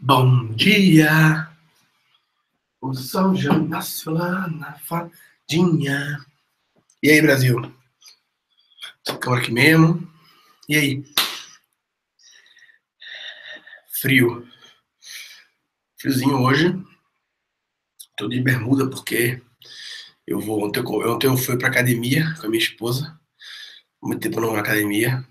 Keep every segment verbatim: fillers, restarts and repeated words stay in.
Bom dia, o sol já nasceu lá na fadinha. E aí, Brasil? Ficamos aqui mesmo. E aí? Frio. Friozinho hoje. Tô de bermuda porque eu vou. Ontem eu, ontem eu fui pra academia com a minha esposa. Muito tempo eu não vou na academia.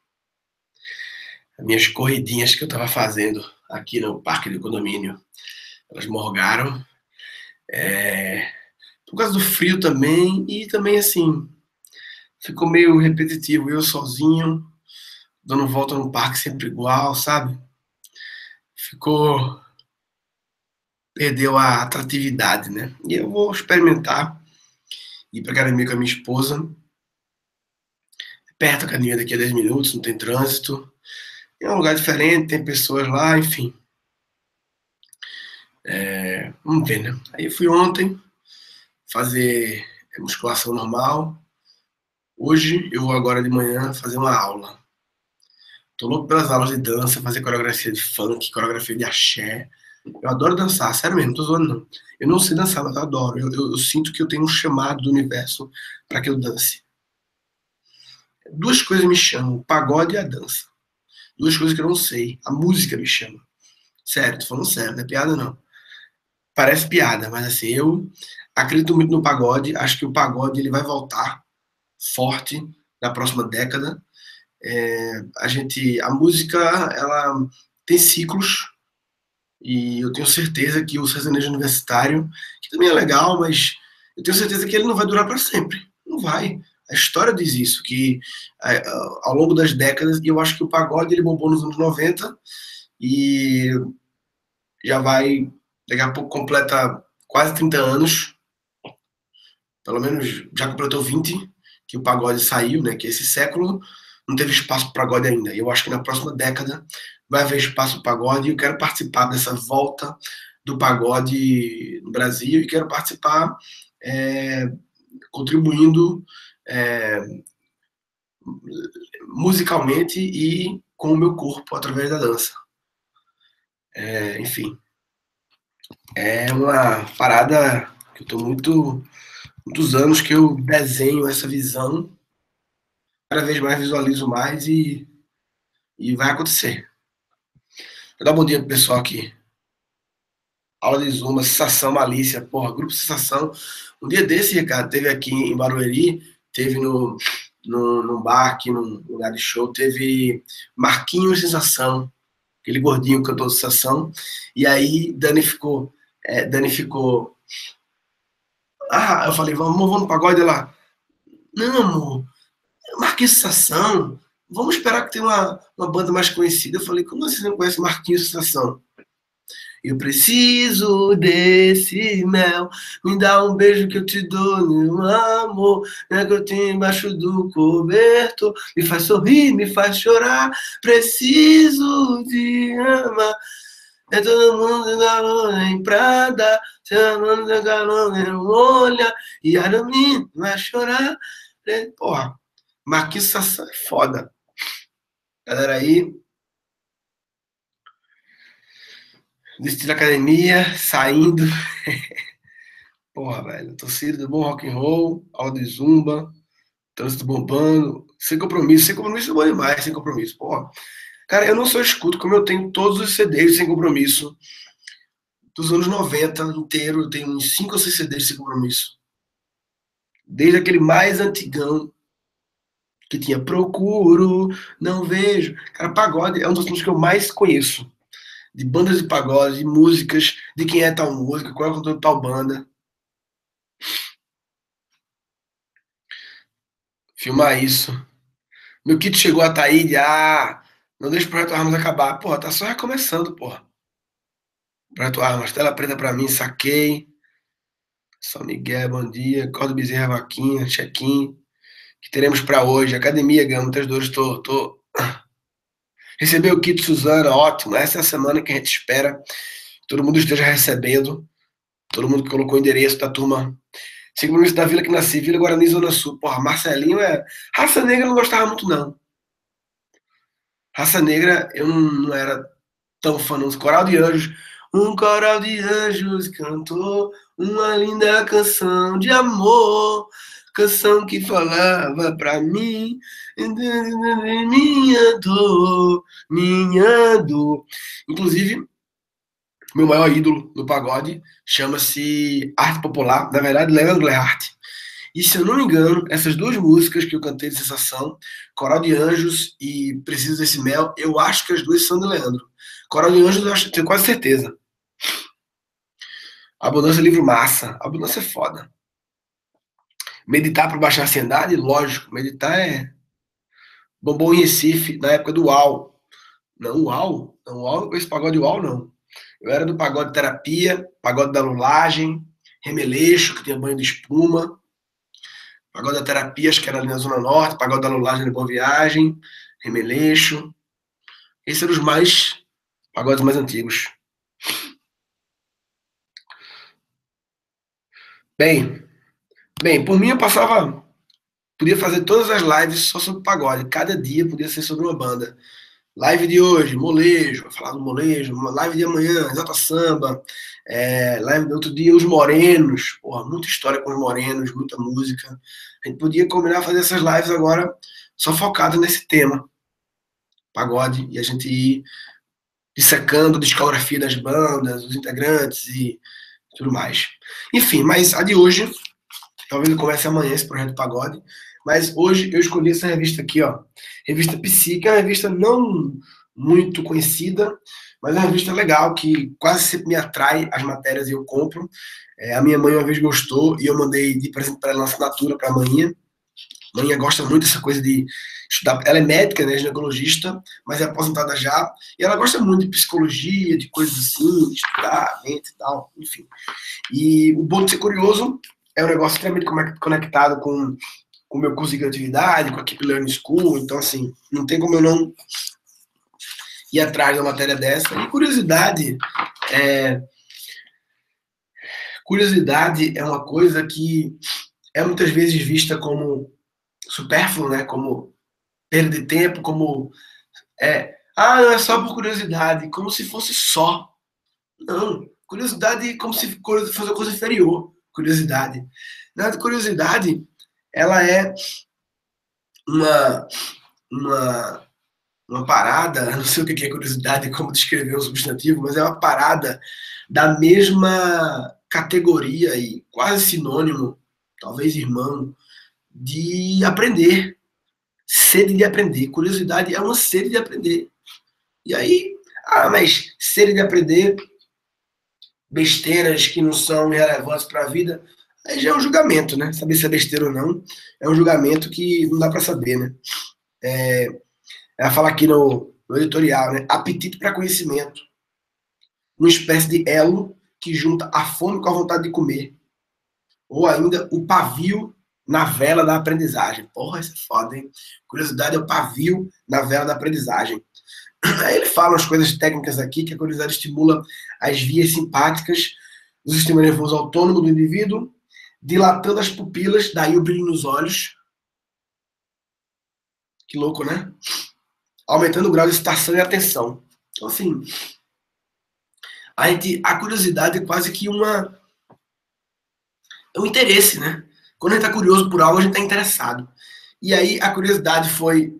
As minhas corridinhas que eu tava fazendo aqui no parque do condomínio, elas morgaram. É, por causa do frio também. E também, assim, ficou meio repetitivo. Eu sozinho, dando volta no parque sempre igual, sabe? Ficou. Perdeu a atratividade, né? E eu vou experimentar ir pra academia com a minha esposa. Perto da academia, daqui a dez minutos, não tem trânsito. É um lugar diferente, tem pessoas lá, enfim. É, vamos ver, né? Aí eu fui ontem fazer musculação normal. Hoje eu vou agora de manhã fazer uma aula. Tô louco pelas aulas de dança, fazer coreografia de funk, coreografia de axé. Eu adoro dançar, sério mesmo, não tô zoando não. Eu não sei dançar, mas eu adoro. Eu, eu, eu sinto que eu tenho um chamado do universo para que eu dance. Duas coisas me chamam, o pagode e a dança. Duas coisas que eu não sei. A música me chama. Sério, tô falando sério, não é piada não. Parece piada, mas assim, eu acredito muito no pagode, acho que o pagode ele vai voltar forte na próxima década. É, a gente, a música, ela tem ciclos e eu tenho certeza que o sertanejo universitário, que também é legal, mas eu tenho certeza que ele não vai durar para sempre. Não vai. A história diz isso, que é, ao longo das décadas, e eu acho que o pagode ele bombou nos anos noventa e já vai, daqui a pouco completa quase trinta anos, pelo menos já completou vinte que o pagode saiu, né? Que esse século não teve espaço para o pagode ainda. E eu acho que na próxima década vai haver espaço para o pagode e eu quero participar dessa volta do pagode no Brasil e quero participar é, contribuindo é, musicalmente e com o meu corpo através da dança. É, enfim, é uma parada que eu tô muito, muitos anos que eu desenho essa visão, cada vez mais visualizo mais e, e vai acontecer. Vou dar um bom dia pro pessoal aqui. Aula de Zumba, Sensação Malícia, porra, Grupo Sensação. Um dia desse, Ricardo, teve aqui em Barueri, teve no, no, num bar aqui, num lugar de show, teve Marquinhos Sensação, aquele gordinho cantor de Sensação, e aí Dani ficou, é, Dani ficou, ah, eu falei, vamos, vamos no pagode lá. Não, amor, Marquinhos Sensação, vamos esperar que tenha uma, uma banda mais conhecida. Eu falei, como assim você não conhece Marquinhos Sensação? Eu preciso desse mel, me dá um beijo que eu te dou, meu amor, né, que eu tenho embaixo do cobertor, me faz sorrir, me faz chorar, preciso te amar. É todo mundo da lona em Prada, chamando da galona em olha, e a mim vai chorar. Porra, Marquinhos Sassá é foda. Galera aí, desisti da academia, saindo. Porra, velho, torcida do bom rock and roll, aula de zumba, trânsito bombando, sem compromisso, sem compromisso é bom demais, sem compromisso, porra. Cara, eu não só escuto, como eu tenho todos os C Ds sem compromisso, dos anos noventa inteiro, eu tenho uns cinco ou seis C Ds sem compromisso. Desde aquele mais antigão, que tinha Procuro, Não Vejo. Cara, pagode é um dos assuntos que eu mais conheço. De bandas de pagode, de músicas, de quem é tal música, qual é o cantor de tal banda. Filmar isso. Meu kit chegou a Taíde, ah, não deixa o Projeto Armas acabar. Porra, tá só recomeçando, porra. Projeto Armas, tela preta pra mim, saquei. São Miguel, bom dia. Cordo Bezerra, Vaquinha, check-in. Que teremos pra hoje? Academia, ganhando muitas dores, tô, tô... Recebeu o kit Suzana, ótimo. Essa é a semana que a gente espera que todo mundo esteja recebendo. Todo mundo que colocou o endereço da turma. Segundo isso da Vila que nasci, Vila Guarani, Zona Sul. Porra, Marcelinho é... Raça Negra eu não gostava muito, não. Raça Negra eu não, não era tão famoso, Coral de Anjos. Um coral de anjos cantou uma linda canção de amor, canção que falava pra mim, minha dor, minha dor. Inclusive, meu maior ídolo no pagode chama-se Arte Popular, na verdade, Leandro Learte. E se eu não me engano, essas duas músicas que eu cantei de sensação, Coral de Anjos e Preciso Desse Mel, eu acho que as duas são de Leandro. Coral de Anjos eu acho, tenho quase certeza. Abundância é livro massa. Abundância é foda. Meditar para baixar a ansiedade? Lógico. Meditar é bombom em Recife, na época do UAU. Não, UAU? Não, UAU não conheço pagode UAU, não. Eu era do pagode terapia, pagode da lulagem, remeleixo, que tinha banho de espuma. Pagode da terapia, acho que era ali na Zona Norte. Pagode da lulagem, de Boa Viagem. Remeleixo. Esses eram os mais pagodes mais antigos. Bem, bem, por mim eu passava, podia fazer todas as lives só sobre pagode. Cada dia podia ser sobre uma banda. Live de hoje, molejo, falar do molejo. Live de amanhã, exalta samba. É, live do outro dia, os morenos. Porra, muita história com os morenos, muita música. A gente podia combinar fazer essas lives agora só focado nesse tema, pagode, e a gente ir dissecando a discografia das bandas, os integrantes e tudo mais. Enfim, mas a de hoje, talvez eu comece amanhã esse projeto Pagode, mas hoje eu escolhi essa revista aqui, ó, Revista Psi, que é uma revista não muito conhecida, mas é uma revista legal, que quase sempre me atrai as matérias e eu compro. É, a minha mãe uma vez gostou e eu mandei de presente para ela uma assinatura para a manhã. A manhã gosta muito dessa coisa de estudar. Ela é médica, né, ginecologista, mas é aposentada já, e ela gosta muito de psicologia, de coisas assim, de estudar, mente e tal, enfim. E o bom de ser curioso é um negócio extremamente conectado com o meu curso de criatividade, com a Keep Learning School, então assim, não tem como eu não ir atrás de uma matéria dessa. E curiosidade é... Curiosidade é uma coisa que é muitas vezes vista como supérfluo, né, como perda de tempo, como é, ah, é só por curiosidade, como se fosse só. Não, curiosidade como se fosse uma coisa inferior, curiosidade. Na curiosidade, ela é uma, uma, uma parada, não sei o que é curiosidade, como descrever um substantivo, mas é uma parada da mesma categoria e quase sinônimo, talvez irmão, de aprender. Sede de aprender. Curiosidade é uma sede de aprender. E aí, ah, mas sede de aprender besteiras que não são relevantes para a vida, aí já é um julgamento, né? Saber se é besteira ou não, é um julgamento que não dá para saber, né? É, ela fala aqui no, no editorial, né? Apetite para conhecimento. Uma espécie de elo que junta a fome com a vontade de comer. Ou ainda o pavio na vela da aprendizagem. Porra, isso é foda, hein? Curiosidade é o pavio na vela da aprendizagem. Aí ele fala umas coisas técnicas aqui, que a curiosidade estimula as vias simpáticas do sistema nervoso autônomo do indivíduo, dilatando as pupilas, daí o brilho nos olhos. Que louco, né? Aumentando o grau de excitação e atenção. Então, assim, a, gente, a curiosidade é quase que uma... é um interesse, né? Quando a gente está curioso por algo, a gente está interessado. E aí a curiosidade foi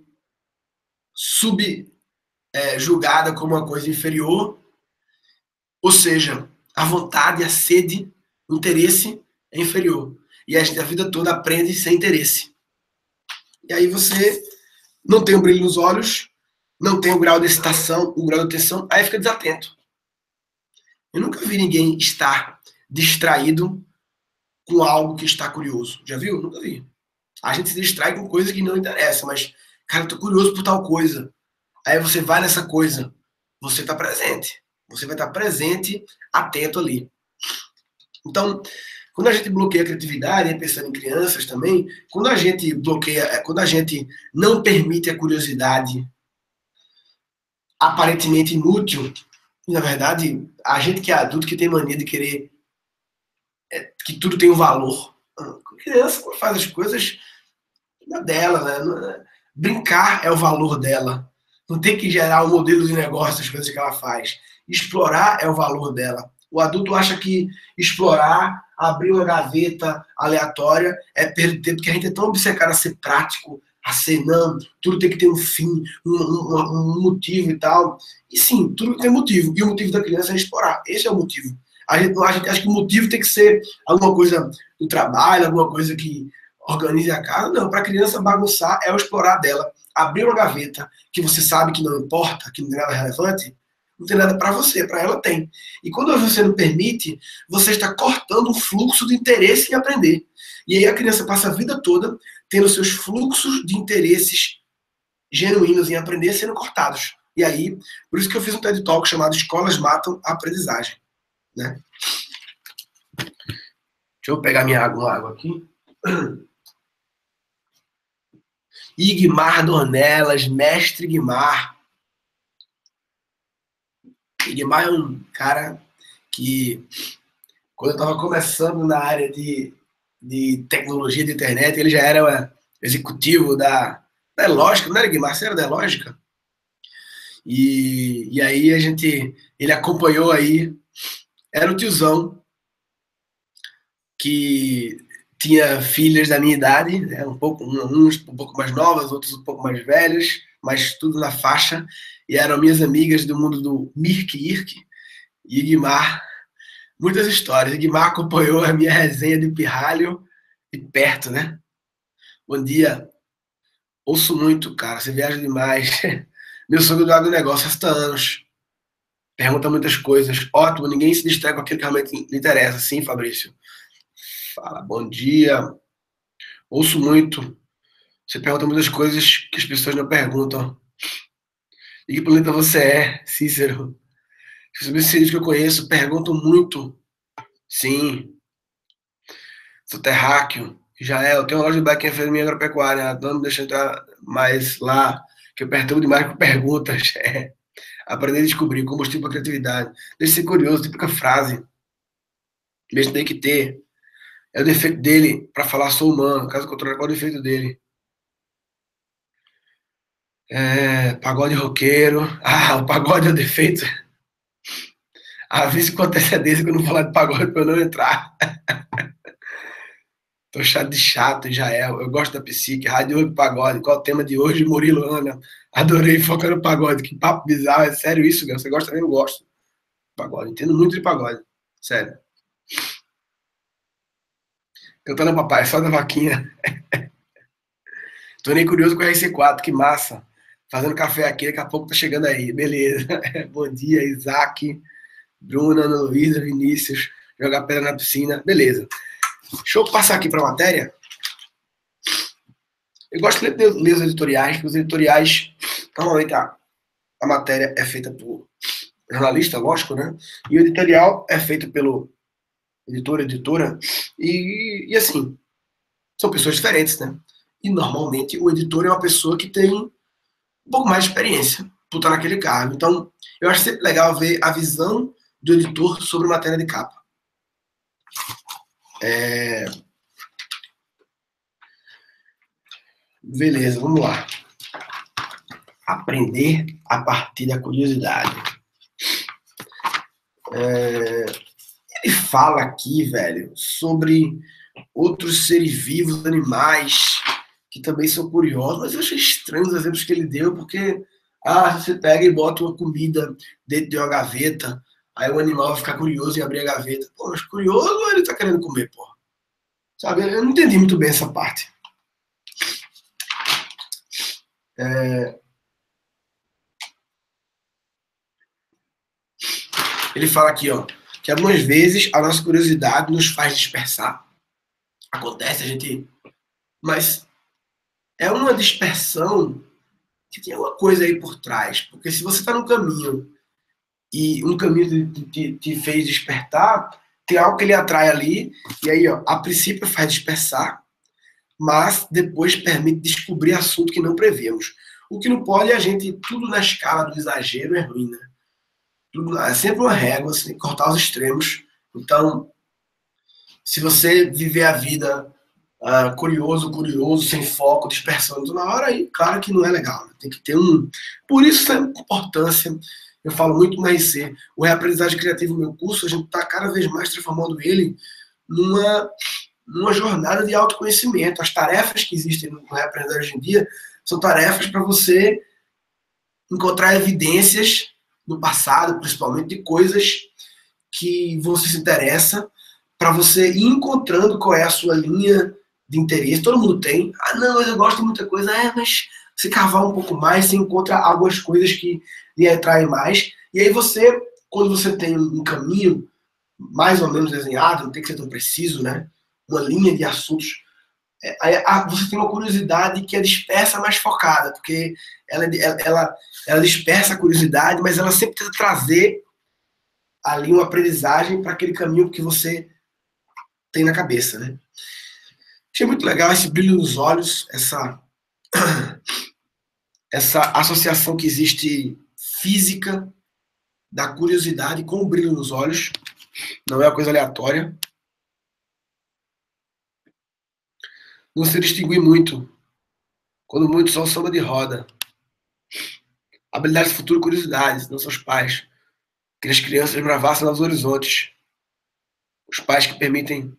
subjugada é, como uma coisa inferior, ou seja, a vontade, a sede, o interesse é inferior. E a gente a vida toda aprende sem interesse. E aí você não tem o brilho nos olhos, não tem o grau de excitação, o grau de atenção, aí fica desatento. Eu nunca vi ninguém estar distraído com algo que está curioso. Já viu? Nunca vi. A gente se distrai com coisa que não interessa, mas, cara, eu tô curioso por tal coisa. Aí você vai nessa coisa, você está presente. Você vai estar presente, atento ali. Então, quando a gente bloqueia a criatividade, pensando em crianças também, quando a gente bloqueia, quando a gente não permite a curiosidade aparentemente inútil, na verdade, a gente que é adulto que tem mania de querer é, que tudo tem um valor. A criança faz as coisas na dela, né? Brincar é o valor dela. Não tem que gerar o um modelo de negócio das coisas que ela faz. Explorar é o valor dela. O adulto acha que explorar, abrir uma gaveta aleatória é perder tempo, porque a gente é tão obcecado a ser prático, a ser, não, tudo tem que ter um fim, um, um, um motivo e tal. E sim, tudo tem motivo. E o motivo da criança é explorar. Esse é o motivo. A gente, a gente acha que o motivo tem que ser alguma coisa do trabalho, alguma coisa que organize a casa. Não, para a criança bagunçar é o explorar dela. Abrir uma gaveta que você sabe que não importa, que não tem nada relevante, não tem nada para você, para ela tem. E quando você não permite, você está cortando o fluxo de interesse em aprender. E aí a criança passa a vida toda tendo seus fluxos de interesses genuínos em aprender sendo cortados. E aí, por isso que eu fiz um TED Talk chamado Escolas Matam a Aprendizagem. Né? Deixa eu pegar minha água, uma água aqui. Igmar Dornelas, mestre Igmar. Igmar é um cara que, quando eu estava começando na área de, de tecnologia de internet, ele já era executivo da, da Lógica, não era Igmar, você era da Lógica? E, e aí a gente, ele acompanhou aí, era o tiozão que tinha filhas da minha idade, né, um pouco, uns um pouco mais novas, outros um pouco mais velhos, mas tudo na faixa, e eram minhas amigas do mundo do Mirk Irk, e Guimar, muitas histórias. Guimar acompanhou a minha resenha de pirralho e perto, né? Bom dia, ouço muito, cara, você viaja demais. Meu sogro do agronegócio há sessenta anos, pergunta muitas coisas, ótimo, ninguém se distrai com aquilo que realmente lhe interessa. Sim, Fabrício. Fala, bom dia. Ouço muito. Você pergunta muitas coisas que as pessoas não perguntam. E que planeta você é, Cícero? Os subsídios que eu conheço perguntam muito. Sim. Sou terráqueo. Já é, eu tenho uma loja de bike em minha agropecuária. Não me deixa entrar mais lá, que eu perturbo demais com perguntas. É. Aprender a descobrir combustível para criatividade. Deixa de ser curioso, típica frase. Mesmo tem que ter. É o defeito dele para falar sou humano. Caso contrário, qual é o defeito dele? É, pagode roqueiro. Ah, o pagode é o defeito. Avise com antecedência que eu não vou falar de pagode para eu não entrar. Tô chato de chato, Israel. Eu gosto da psique. Rádio Web Pagode. Qual é o tema de hoje? Murilo Ana. Adorei focar no pagode. Que papo bizarro. É sério isso, cara? Você gosta também? Eu gosto. Pagode. Entendo muito de pagode. Sério. Cantando papai, só da vaquinha. Tô nem curioso com o R C quatro, que massa. Fazendo café aqui, daqui a pouco tá chegando aí. Beleza. Bom dia, Isaac, Bruna, Ana Luísa, Vinícius. Jogar pedra na piscina. Beleza. Deixa eu passar aqui para a matéria. Eu gosto de ler, ler os editoriais, porque os editoriais, normalmente a, a matéria é feita por jornalista, lógico, né? E o editorial é feito pelo editor, editora, e, e assim, são pessoas diferentes, né? E normalmente o editor é uma pessoa que tem um pouco mais de experiência por estar naquele cargo. Então, eu acho sempre legal ver a visão do editor sobre matéria de capa. É... Beleza, vamos lá. Aprender a partir da curiosidade. É... Ele fala aqui, velho, sobre outros seres vivos, animais, que também são curiosos, mas eu achei estranho os exemplos que ele deu, porque ah, você pega e bota uma comida dentro de uma gaveta, aí o animal vai ficar curioso em abrir a gaveta. Pô, mas curioso ou ele tá querendo comer, pô? Sabe, eu não entendi muito bem essa parte. É... Ele fala aqui, ó, que algumas vezes a nossa curiosidade nos faz dispersar. Acontece, a gente... Mas é uma dispersão que tem alguma coisa aí por trás. Porque se você está no caminho e um caminho te, te, te fez despertar, tem algo que ele atrai ali, e aí, ó, a princípio faz dispersar, mas depois permite descobrir assunto que não prevemos. O que não pode é a gente, tudo na escala do exagero é ruim, né? Tudo, é sempre uma régua, você tem que cortar os extremos. Então, se você viver a vida uh, curioso, curioso, sem foco, dispersando na hora, aí claro que não é legal. Né? Tem que ter um... Por isso a importância, eu falo muito no R C, o Reaprendizagem Criativa, no meu curso, a gente está cada vez mais transformando ele numa, numa jornada de autoconhecimento. As tarefas que existem no Reaprendizagem hoje em dia são tarefas para você encontrar evidências no passado, principalmente, de coisas que você se interessa, para você ir encontrando qual é a sua linha de interesse. Todo mundo tem. Ah, não, eu gosto de muita coisa. É, mas se cavar um pouco mais, você encontra algumas coisas que lhe atraem mais. E aí você, quando você tem um caminho mais ou menos desenhado, não tem que ser tão preciso, né? Uma linha de assuntos, é, você tem uma curiosidade que é dispersa, mais focada, porque ela, ela, ela dispersa a curiosidade, mas ela sempre tenta trazer ali uma aprendizagem para aquele caminho que você tem na cabeça, né? Achei muito legal esse brilho nos olhos, essa, essa associação que existe física da curiosidade com o brilho nos olhos. Não é uma coisa aleatória. Não se distingue muito. Quando muito, só samba de roda. Habilidades do futuro, curiosidades, não seus pais. Que as crianças bravassem novos horizontes. Os pais que permitem.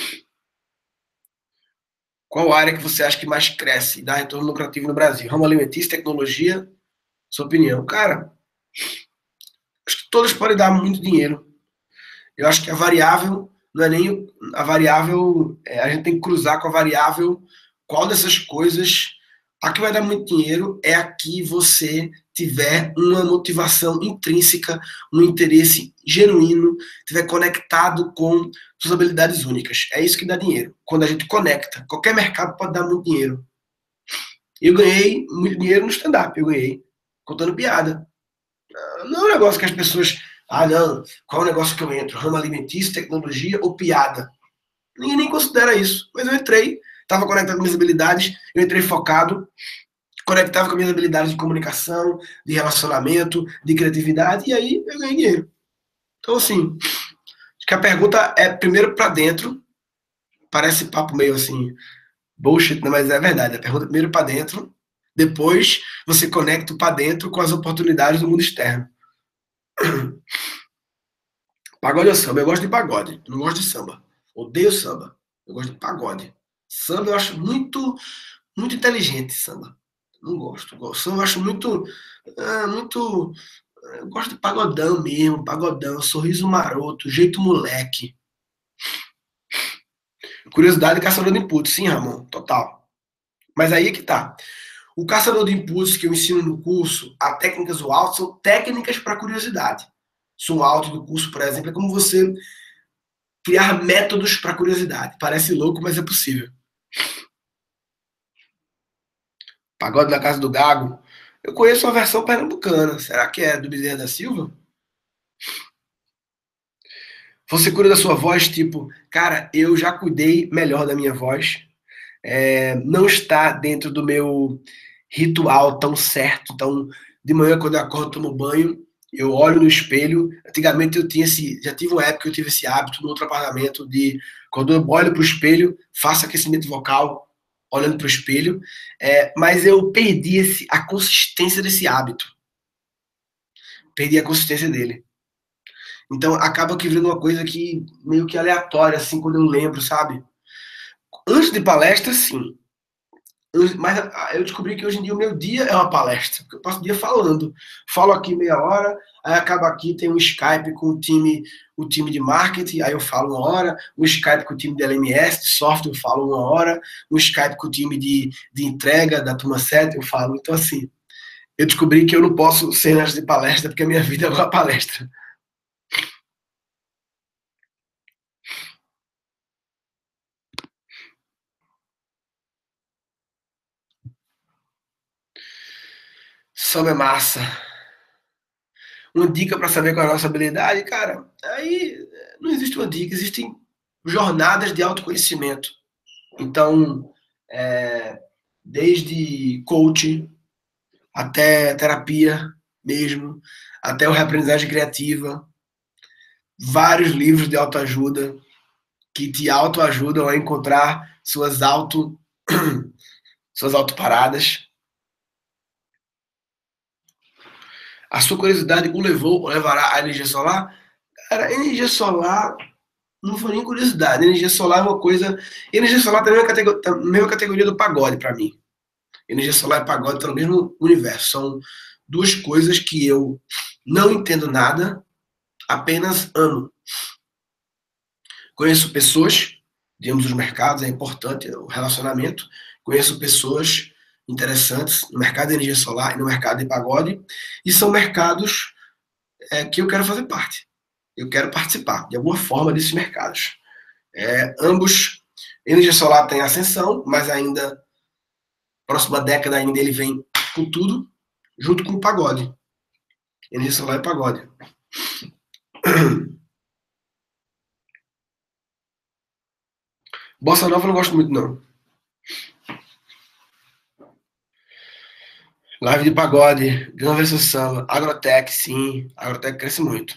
Qual área que você acha que mais cresce e dá retorno lucrativo no Brasil? Ramo alimentício, tecnologia? Sua opinião. Cara, acho que todas podem dar muito dinheiro. Eu acho que a variável não é nem a variável, é, a gente tem que cruzar com a variável qual dessas coisas, a que vai dar muito dinheiro é a que você tiver uma motivação intrínseca, um interesse genuíno, tiver conectado com suas habilidades únicas. É isso que dá dinheiro. Quando a gente conecta, qualquer mercado pode dar muito dinheiro. Eu ganhei muito dinheiro no stand-up, eu ganhei contando piada. Não é um negócio que as pessoas... Ah, não, qual é o negócio que eu entro? Ramo alimentício, tecnologia ou piada? Ninguém nem considera isso. Mas eu entrei, estava conectado com minhas habilidades, eu entrei focado, conectava com minhas habilidades de comunicação, de relacionamento, de criatividade, e aí eu ganhei dinheiro. Então, assim, acho que a pergunta é primeiro para dentro, parece papo meio assim, bullshit, mas é verdade. A pergunta é primeiro para dentro, depois você conecta para dentro com as oportunidades do mundo externo. Pagode ou samba? Eu gosto de pagode, eu não gosto de samba. Odeio samba, eu gosto de pagode. Samba eu acho muito, muito inteligente, samba. Não gosto. Samba eu acho muito, ah, muito... Eu gosto de pagodão mesmo, pagodão, sorriso maroto, jeito moleque. Curiosidade caçador de inputs, sim, Ramon, total. Mas aí é que tá. O caçador de inputs que eu ensino no curso, a técnicas do alto, são técnicas para curiosidade. Som alto do curso, por exemplo, é como você criar métodos para curiosidade. Parece louco, mas é possível. Pagode na Casa do Gago. Eu conheço a versão pernambucana. Será que é do Bezerra da Silva? Você cuida da sua voz, tipo, cara, eu já cuidei melhor da minha voz. É, não está dentro do meu ritual tão certo. Então, de manhã, quando eu acordo, tomo banho, eu olho no espelho. Antigamente eu tinha esse, já tive uma época que eu tive esse hábito no outro apartamento de, quando eu olho para o espelho, faço aquecimento vocal olhando para o espelho, é, mas eu perdi esse, a consistência desse hábito. Perdi a consistência dele. Então acaba que virando uma coisa que meio que aleatória, assim, quando eu lembro, sabe? Antes de palestra, sim. Mas eu descobri que hoje em dia o meu dia é uma palestra, porque eu passo o dia falando. Falo aqui meia hora, aí acaba aqui, tem um Skype com o time, o time de marketing, aí eu falo uma hora, um Skype com o time de L M S, de software, eu falo uma hora, um Skype com o time de, de entrega da turma sete, eu falo. Então, assim, eu descobri que eu não posso ser antes de palestra, porque a minha vida é uma palestra. Samba é massa. Uma dica para saber qual é a nossa habilidade, cara, aí não existe uma dica, existem jornadas de autoconhecimento. Então, é, desde coaching até terapia mesmo, até o reaprendizagem criativa, vários livros de autoajuda que te autoajudam a encontrar suas auto, suas autoparadas. A sua curiosidade o levou ou levará à energia solar? Cara, energia solar não foi nem curiosidade. Energia solar é uma coisa. Energia solar também é uma categoria, tá na mesma categoria do pagode para mim. Energia solar e pagode estão no mesmo universo. São duas coisas que eu não entendo nada, apenas amo. Conheço pessoas de ambos os mercados, é importante o relacionamento. Conheço pessoas interessantes no mercado de energia solar e no mercado de pagode, e são mercados é, que eu quero fazer parte. Eu quero participar, de alguma forma, desses mercados. É, ambos, energia solar tem ascensão, mas ainda, próxima década ainda ele vem com tudo, junto com o pagode. Energia solar e pagode. Bossa nova eu não gosto muito, não. Live de pagode, Gun versus Samba, Agrotech, sim. Agrotech cresce muito.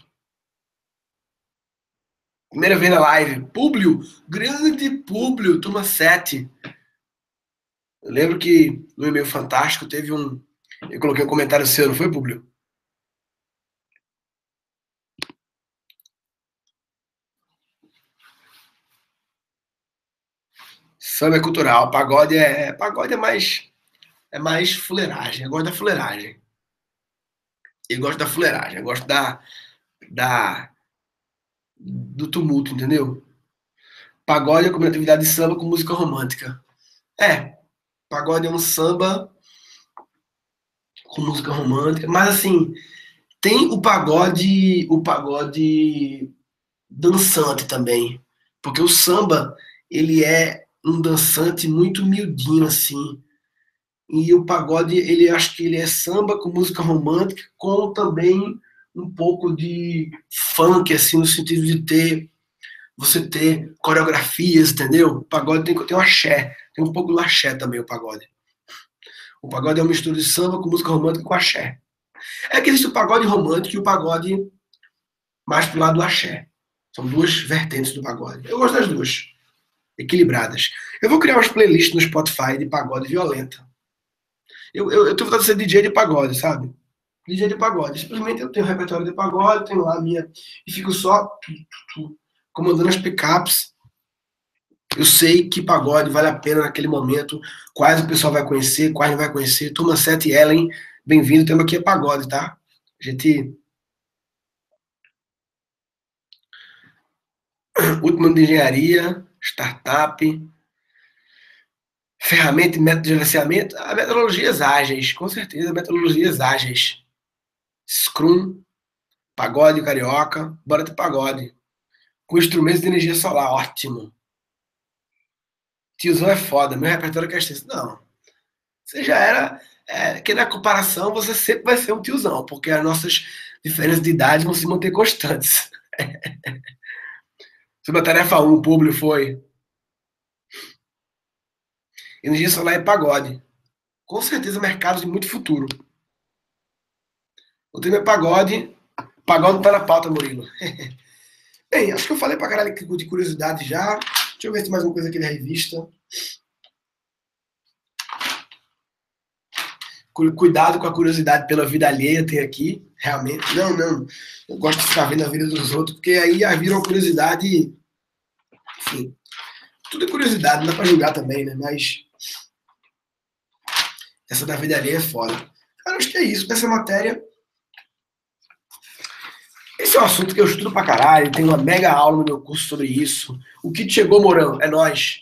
Primeira vez na live. Públio, grande Públio, turma sete. Eu lembro que no e-mail fantástico teve um. Eu coloquei um comentário seu, não foi, Públio? Samba é cultural, pagode é. Pagode é mais. É mais fuleiragem. Eu gosto da fuleiragem. Eu gosto da fuleiragem. Eu gosto da. da do tumulto, entendeu? Pagode é combinatividade de samba com música romântica. É, pagode é um samba com música romântica, mas assim, tem o pagode, o pagode dançante também, porque o samba, ele é um dançante muito miudinho assim, e o pagode, ele acho que ele é samba com música romântica, com também um pouco de funk, assim, no sentido de ter você ter coreografias, entendeu? O pagode tem, tem um axé, tem um pouco do axé também, o pagode. O pagode é uma mistura de samba com música romântica com axé. É que existe o pagode romântico e o pagode mais pro lado do axé. São duas vertentes do pagode. Eu gosto das duas, equilibradas. Eu vou criar umas playlists no Spotify de pagode violenta. Eu, eu, eu tenho vontade de ser D J de pagode, sabe? D J de pagode. Simplesmente eu tenho um repertório de pagode, tenho lá a minha. E fico só comandando as picapes. Eu sei que pagode vale a pena naquele momento, quais o pessoal vai conhecer, quais não vai conhecer. Turma sete Ellen, bem-vindo, o tema aqui é pagode, tá? A gente... Último de engenharia, startup, ferramenta e método de gerenciamento, a metodologias ágeis, com certeza, metodologias ágeis. Scrum, pagode carioca, bora ter pagode. Com instrumentos de energia solar, ótimo. Tiozão é foda, meu repertório é extenso. Não, você já era, é, que na comparação você sempre vai ser um tiozão, porque as nossas diferenças de idade vão se manter constantes. Sobre a tarefa um, o público foi energia solar e pagode. Com certeza mercados de muito futuro. O tema é pagode. Pagode não tá na pauta, Murilo. Bem, acho que eu falei pra caralho de curiosidade já. Deixa eu ver se tem mais uma coisa aqui da revista. Cuidado com a curiosidade pela vida alheia, tem aqui, realmente. Não, não. Eu gosto de ficar vendo a vida dos outros, porque aí vira uma curiosidade. Enfim. Tudo é curiosidade, não dá pra julgar também, né? Mas. Essa da vida alheia é foda. Cara, acho que é isso. Dessa matéria. Esse é um assunto que eu estudo pra caralho. Tem uma mega aula no meu curso sobre isso. O que chegou, Morão? É nóis.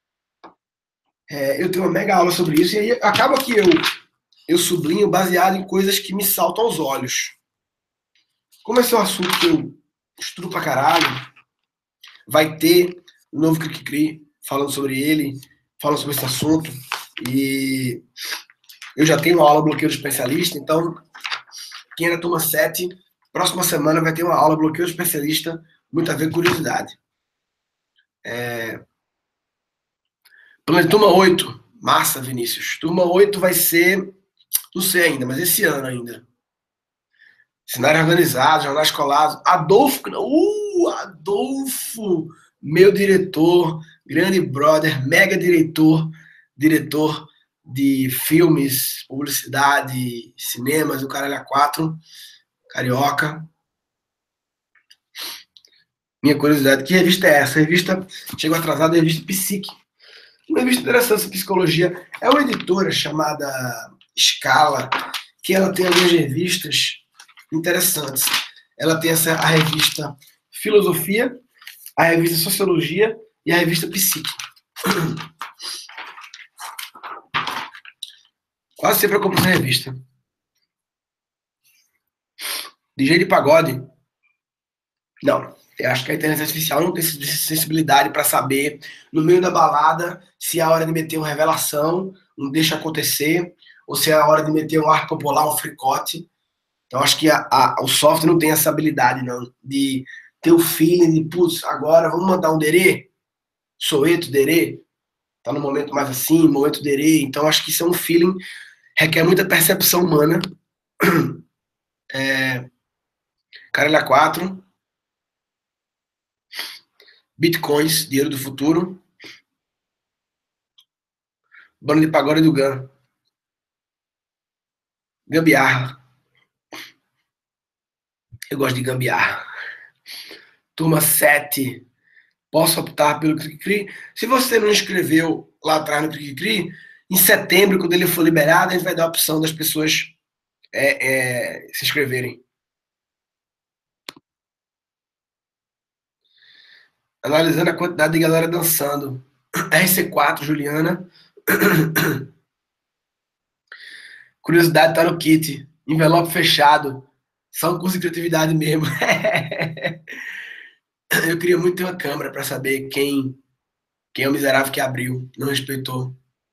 É, eu tenho uma mega aula sobre isso. E aí acaba que eu. Eu sublinho baseado em coisas que me saltam aos olhos. Como esse é um assunto que eu estudo pra caralho, vai ter um novo Cri-Cri falando sobre ele, falando sobre esse assunto. E eu já tenho uma aula bloqueio do especialista, então quem é da turma sete, próxima semana vai ter uma aula bloqueio do especialista, muito a ver com curiosidade. É... Turma oito, massa, Vinícius. Turma oito vai ser... Não sei ainda, mas esse ano ainda. Cenário organizado, jornal escolar. Adolfo, uh, Adolfo, meu diretor grande brother, mega diretor, diretor de filmes, publicidade, cinemas, o caralho a quatro, carioca. Minha curiosidade, que revista é essa? A revista, chegou atrasada, a revista Psique. Uma revista interessante sobre psicologia. É uma editora chamada Scala, que ela tem algumas revistas interessantes. Ela tem essa, a revista Filosofia, a revista Sociologia e a revista Psique. Quase sempre eu compro essa revista. D J de pagode? Não. Eu acho que a inteligência artificial não tem sensibilidade para saber, no meio da balada, se é a hora de meter uma revelação, um deixa acontecer, ou se é a hora de meter um arco popular, um fricote. Então, acho que a, a, o software não tem essa habilidade, não, de ter o feeling de, putz, agora vamos mandar um derê? Soeto, derê? Tá no momento mais assim, momento derê. Então, acho que isso é um feeling, requer muita percepção humana. É, Caralho a quatro. Bitcoins, dinheiro do futuro. Bando de pagode do Gun. Gambiarra. Eu gosto de gambiarra. Turma sete. Posso optar pelo Cri-Cri? Se você não inscreveu lá atrás no Cri-Cri, em setembro, quando ele for liberado, a gente vai dar a opção das pessoas é, é, se inscreverem. Analisando a quantidade de galera dançando. R C quatro, Juliana. Curiosidade tá no kit. Envelope fechado. Só um curso de criatividade mesmo. Eu queria muito ter uma câmera para saber quem, quem é o miserável que abriu, não respeitou.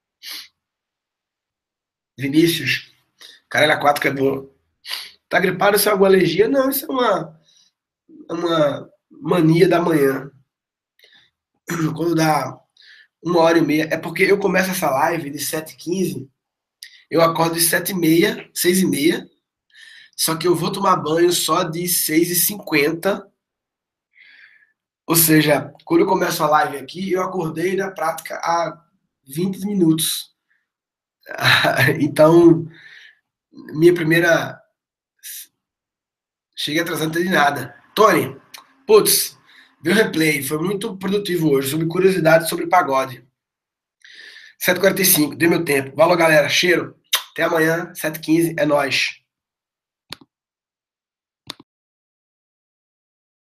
Vinícius, Caralho a quatro que é bom. Tá gripado, isso é alguma alergia? Não, isso é uma, uma mania da manhã. Quando dá uma hora e meia, é porque eu começo essa live de sete e quinze, eu acordo de sete e meia, seis e meia, só que eu vou tomar banho só de seis e cinquenta. Ou seja, quando eu começo a live aqui, eu acordei na prática há vinte minutos. Então, minha primeira... Cheguei atrasado, não entendi nada. Tony, putz, viu o replay, foi muito produtivo hoje, sobre curiosidade sobre pagode. sete e quarenta e cinco, dei meu tempo. Valeu, galera, cheiro. Até amanhã, sete e quinze, é nóis.